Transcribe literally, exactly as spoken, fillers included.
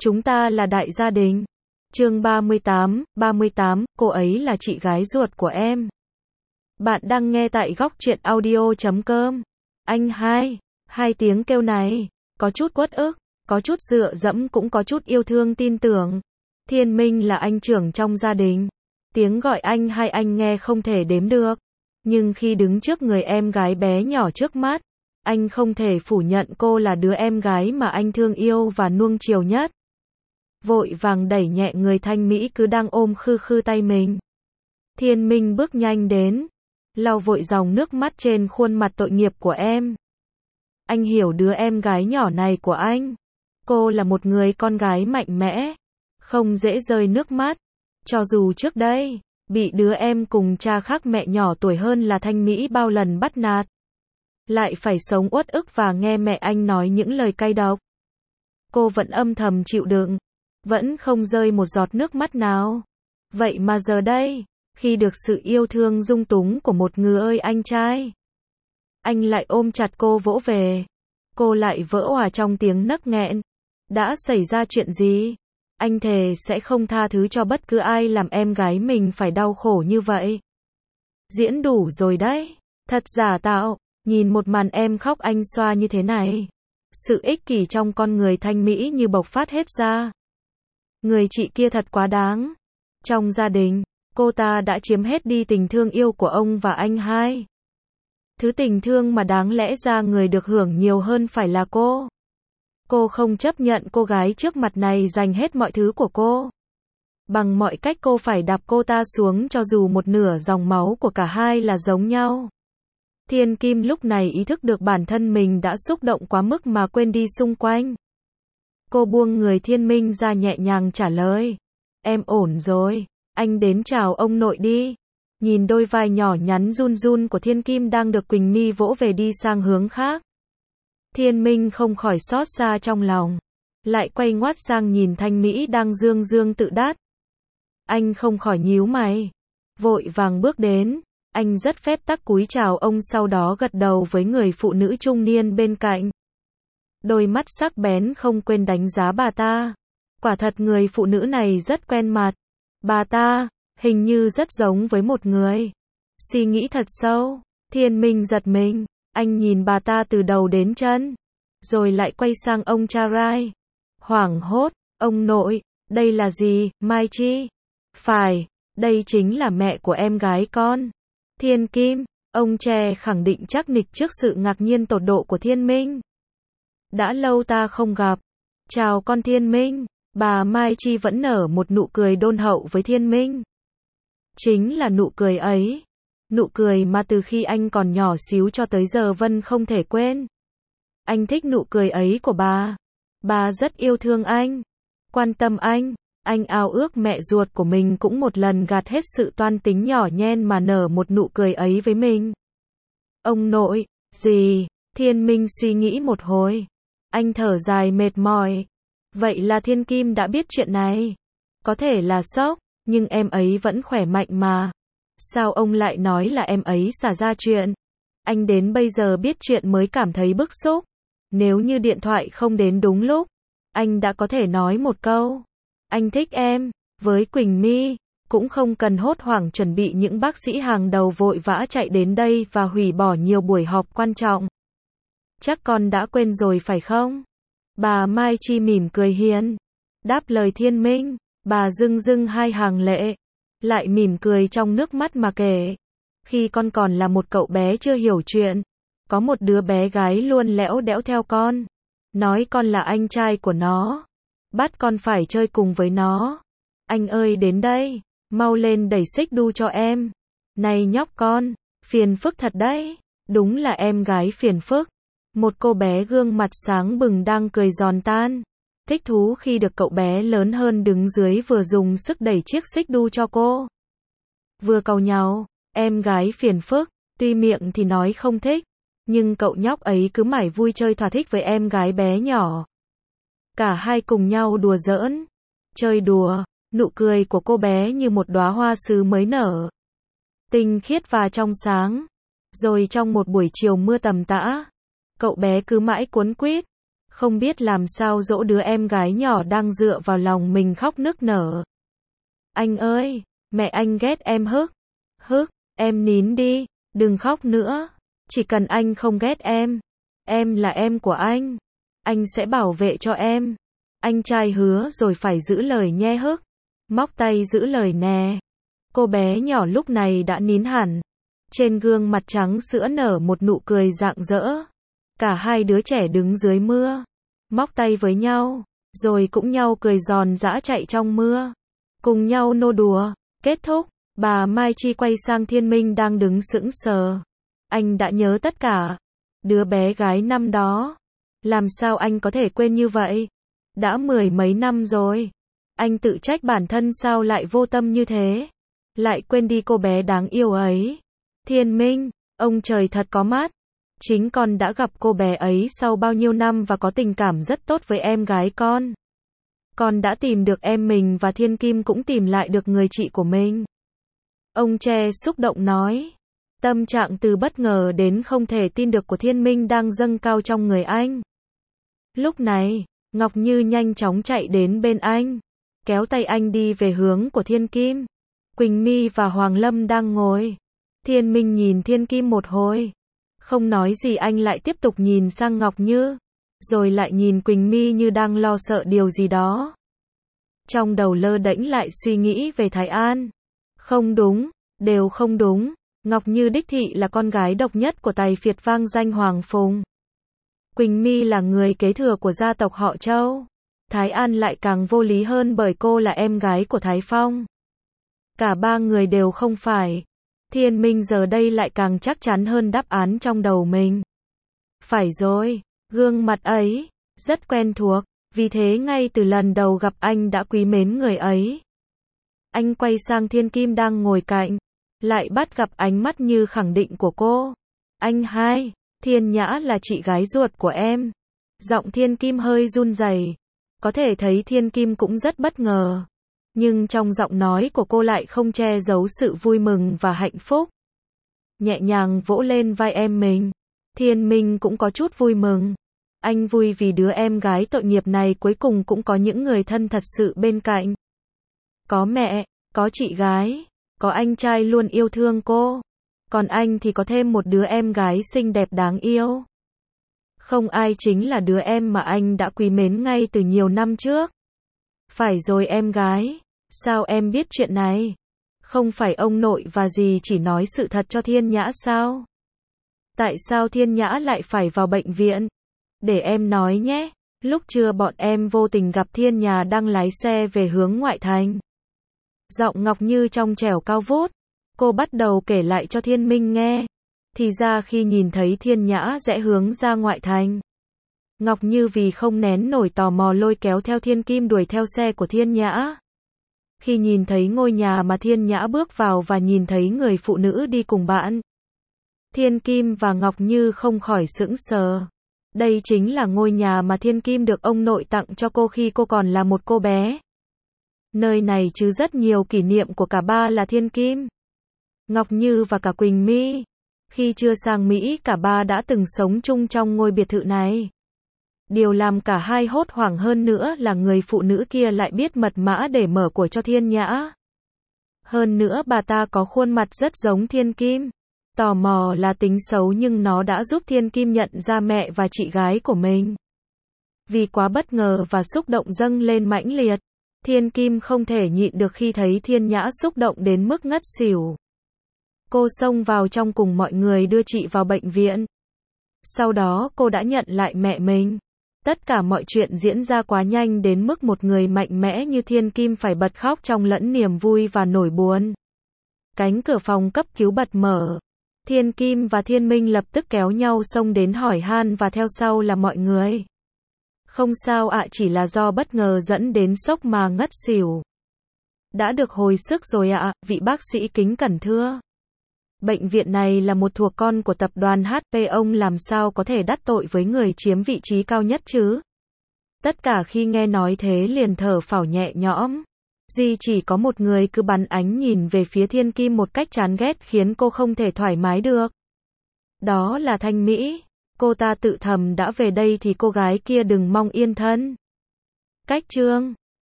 Chúng ta là đại gia đình. Chương ba mươi tám, ba mươi tám, cô ấy là chị gái ruột của em. Bạn đang nghe tại góc truyện audio chấm com. Anh hai, hai tiếng kêu này, có chút uất ức, có chút dựa dẫm cũng có chút yêu thương tin tưởng. Thiên Minh là anh trưởng trong gia đình. Tiếng gọi anh hai anh nghe không thể đếm được. Nhưng khi đứng trước người em gái bé nhỏ trước mắt, anh không thể phủ nhận cô là đứa em gái mà anh thương yêu và nuông chiều nhất. Vội vàng đẩy nhẹ người Thanh Mỹ cứ đang ôm khư khư tay mình. Thiên Minh bước nhanh đến, lau vội dòng nước mắt trên khuôn mặt tội nghiệp của em. Anh hiểu đứa em gái nhỏ này của anh. Cô là một người con gái mạnh mẽ, không dễ rơi nước mắt. Cho dù trước đây, bị đứa em cùng cha khác mẹ nhỏ tuổi hơn là Thanh Mỹ bao lần bắt nạt, lại phải sống uất ức và nghe mẹ anh nói những lời cay độc. Cô vẫn âm thầm chịu đựng, vẫn không rơi một giọt nước mắt nào. Vậy mà giờ đây, khi được sự yêu thương dung túng của một người ơi anh trai, anh lại ôm chặt cô vỗ về. Cô lại vỡ òa trong tiếng nấc nghẹn. Đã xảy ra chuyện gì? Anh thề sẽ không tha thứ cho bất cứ ai làm em gái mình phải đau khổ như vậy. Diễn đủ rồi đấy. Thật giả tạo. Nhìn một màn em khóc anh xoa như thế này. Sự ích kỷ trong con người Thanh Mỹ như bộc phát hết ra. Người chị kia thật quá đáng. Trong gia đình, cô ta đã chiếm hết đi tình thương yêu của ông và anh hai. Thứ tình thương mà đáng lẽ ra người được hưởng nhiều hơn phải là cô. Cô không chấp nhận cô gái trước mặt này dành hết mọi thứ của cô. Bằng mọi cách cô phải đạp cô ta xuống cho dù một nửa dòng máu của cả hai là giống nhau. Thiên Kim lúc này ý thức được bản thân mình đã xúc động quá mức mà quên đi xung quanh. Cô buông người Thiên Minh ra nhẹ nhàng trả lời. Em ổn rồi, anh đến chào ông nội đi. Nhìn đôi vai nhỏ nhắn run run của Thiên Kim đang được Quỳnh Mi vỗ về đi sang hướng khác. Thiên Minh không khỏi xót xa trong lòng. Lại quay ngoắt sang nhìn Thanh Mỹ đang dương dương tự đát. Anh không khỏi nhíu mày. Vội vàng bước đến. Anh rất phép tắc cúi chào ông sau đó gật đầu với người phụ nữ trung niên bên cạnh. Đôi mắt sắc bén không quên đánh giá bà ta. Quả thật người phụ nữ này rất quen mặt. Bà ta, hình như rất giống với một người. Suy nghĩ thật sâu, Thiên Minh giật mình. Anh nhìn bà ta từ đầu đến chân. Rồi lại quay sang ông cha Rai. Hoảng hốt, ông nội, đây là gì, Mai Chi? Phải, đây chính là mẹ của em gái con. Thiên Kim, ông trẻ khẳng định chắc nịch trước sự ngạc nhiên tột độ của Thiên Minh. Đã lâu ta không gặp. Chào con Thiên Minh. Bà Mai Chi vẫn nở một nụ cười đôn hậu với Thiên Minh. Chính là nụ cười ấy. Nụ cười mà từ khi anh còn nhỏ xíu cho tới giờ Vân không thể quên. Anh thích nụ cười ấy của bà. Bà rất yêu thương anh, quan tâm anh. Anh ao ước mẹ ruột của mình cũng một lần gạt hết sự toan tính nhỏ nhen mà nở một nụ cười ấy với mình. Ông nội, gì? Thiên Minh suy nghĩ một hồi. Anh thở dài mệt mỏi. Vậy là Thiên Kim đã biết chuyện này. Có thể là sốc, nhưng em ấy vẫn khỏe mạnh mà. Sao ông lại nói là em ấy xả ra chuyện? Anh đến bây giờ biết chuyện mới cảm thấy bức xúc. Nếu như điện thoại không đến đúng lúc, anh đã có thể nói một câu. Anh thích em. Với Quỳnh Mi, cũng không cần hốt hoảng chuẩn bị những bác sĩ hàng đầu vội vã chạy đến đây và hủy bỏ nhiều buổi họp quan trọng. Chắc con đã quên rồi phải không? Bà Mai Chi mỉm cười hiền. Đáp lời Thiên Minh, bà rưng rưng hai hàng lệ. Lại mỉm cười trong nước mắt mà kể. Khi con còn là một cậu bé chưa hiểu chuyện, có một đứa bé gái luôn lẽo đẽo theo con. Nói con là anh trai của nó. Bắt con phải chơi cùng với nó. Anh ơi đến đây, mau lên đẩy xích đu cho em. Này nhóc con, phiền phức thật đấy. Đúng là em gái phiền phức. Một cô bé gương mặt sáng bừng đang cười giòn tan. Thích thú khi được cậu bé lớn hơn đứng dưới vừa dùng sức đẩy chiếc xích đu cho cô. Vừa càu nhàu, em gái phiền phức, tuy miệng thì nói không thích, nhưng cậu nhóc ấy cứ mải vui chơi thỏa thích với em gái bé nhỏ. Cả hai cùng nhau đùa giỡn, chơi đùa, nụ cười của cô bé như một đóa hoa sứ mới nở. Tinh khiết và trong sáng. Rồi trong một buổi chiều mưa tầm tã, cậu bé cứ mãi cuốn quýt, Không biết làm sao dỗ đứa em gái nhỏ đang dựa vào lòng mình khóc nức nở. Anh ơi, mẹ anh ghét em hức. Hức, em nín đi, đừng khóc nữa. Chỉ cần anh không ghét em. Em là em của anh. Anh sẽ bảo vệ cho em. Anh trai hứa rồi phải giữ lời nhe hức. Móc tay giữ lời nè. Cô bé nhỏ lúc này đã nín hẳn. Trên gương mặt trắng sữa nở một nụ cười rạng rỡ. Cả hai đứa trẻ đứng dưới mưa. Móc tay với nhau. Rồi cũng nhau cười giòn giã chạy trong mưa. Cùng nhau nô đùa. Kết thúc. Bà Mai Chi quay sang Thiên Minh đang đứng sững sờ. Anh đã nhớ tất cả. Đứa bé gái năm đó. Làm sao anh có thể quên như vậy? Đã mười mấy năm rồi. Anh tự trách bản thân sao lại vô tâm như thế. Lại quên đi cô bé đáng yêu ấy. Thiên Minh, ông trời thật có mắt. Chính con đã gặp cô bé ấy sau bao nhiêu năm và có tình cảm rất tốt với em gái con. Con đã tìm được em mình và Thiên Kim cũng tìm lại được người chị của mình. Ông Tre xúc động nói. Tâm trạng từ bất ngờ đến không thể tin được của Thiên Minh đang dâng cao trong người anh. Lúc này, Ngọc Như nhanh chóng chạy đến bên anh, kéo tay anh đi về hướng của Thiên Kim. Quỳnh My và Hoàng Lâm đang ngồi. Thiên Minh nhìn Thiên Kim một hồi. Không nói gì, anh lại tiếp tục nhìn sang Ngọc Như. Rồi lại nhìn Quỳnh My như đang lo sợ điều gì đó. Trong đầu lơ đễnh lại suy nghĩ về Thái An. Không đúng, đều không đúng. Ngọc Như đích thị là con gái độc nhất của tài phiệt vang danh Hoàng Phùng. Quỳnh My là người kế thừa của gia tộc họ Châu. Thái An lại càng vô lý hơn bởi cô là em gái của Thái Phong. Cả ba người đều không phải. Thiên Minh giờ đây lại càng chắc chắn hơn đáp án trong đầu mình. Phải rồi, gương mặt ấy, rất quen thuộc, vì thế ngay từ lần đầu gặp anh đã quý mến người ấy. Anh quay sang Thiên Kim đang ngồi cạnh, lại bắt gặp ánh mắt như khẳng định của cô. Anh hai, Thiên Nhã là chị gái ruột của em. Giọng Thiên Kim hơi run rẩy. Có thể thấy Thiên Kim cũng rất bất ngờ. Nhưng trong giọng nói của cô lại không che giấu sự vui mừng và hạnh phúc. Nhẹ nhàng vỗ lên vai em mình. Thiên Minh cũng có chút vui mừng. Anh vui vì đứa em gái tội nghiệp này cuối cùng cũng có những người thân thật sự bên cạnh. Có mẹ, có chị gái, có anh trai luôn yêu thương cô. Còn anh thì có thêm một đứa em gái xinh đẹp đáng yêu. Không ai chính là đứa em mà anh đã quý mến ngay từ nhiều năm trước. Phải rồi em gái, sao em biết chuyện này? Không phải ông nội và dì chỉ nói sự thật cho Thiên Nhã sao? Tại sao Thiên Nhã lại phải vào bệnh viện? Để em nói nhé, lúc trưa bọn em vô tình gặp Thiên Nhã đang lái xe về hướng ngoại thành. Giọng Ngọc Như trong trẻo cao vút, cô bắt đầu kể lại cho Thiên Minh nghe. Thì ra khi nhìn thấy Thiên Nhã rẽ hướng ra ngoại thành, Ngọc Như vì không nén nổi tò mò lôi kéo theo Thiên Kim đuổi theo xe của Thiên Nhã. Khi nhìn thấy ngôi nhà mà Thiên Nhã bước vào và nhìn thấy người phụ nữ đi cùng bạn, Thiên Kim và Ngọc Như không khỏi sững sờ. Đây chính là ngôi nhà mà Thiên Kim được ông nội tặng cho cô khi cô còn là một cô bé. Nơi này chứ rất nhiều kỷ niệm của cả ba là Thiên Kim, Ngọc Như và cả Quỳnh My. Khi chưa sang Mỹ cả ba đã từng sống chung trong ngôi biệt thự này. Điều làm cả hai hốt hoảng hơn nữa là người phụ nữ kia lại biết mật mã để mở của cho Thiên Nhã. Hơn nữa bà ta có khuôn mặt rất giống Thiên Kim. Tò mò là tính xấu nhưng nó đã giúp Thiên Kim nhận ra mẹ và chị gái của mình. Vì quá bất ngờ và xúc động dâng lên mãnh liệt, Thiên Kim không thể nhịn được khi thấy Thiên Nhã xúc động đến mức ngất xỉu. Cô xông vào trong cùng mọi người đưa chị vào bệnh viện. Sau đó cô đã nhận lại mẹ mình. Tất cả mọi chuyện diễn ra quá nhanh đến mức một người mạnh mẽ như Thiên Kim phải bật khóc trong lẫn niềm vui và nỗi buồn. Cánh cửa phòng cấp cứu bật mở. Thiên Kim và Thiên Minh lập tức kéo nhau xông đến hỏi han và theo sau là mọi người. Không sao ạ, chỉ là do bất ngờ dẫn đến sốc mà ngất xỉu. Đã được hồi sức rồi ạ, vị bác sĩ kính cẩn thưa. Bệnh viện này là một thuộc con của tập đoàn hát pê, ông làm sao có thể đắc tội với người chiếm vị trí cao nhất chứ? Tất cả khi nghe nói thế liền thở phào nhẹ nhõm. Duy chỉ có một người cứ bắn ánh nhìn về phía Thiên Kim một cách chán ghét khiến cô không thể thoải mái được. Đó là Thanh Mỹ. cô ta tự thầm đã về đây thì cô gái kia đừng mong yên thân. Cách chương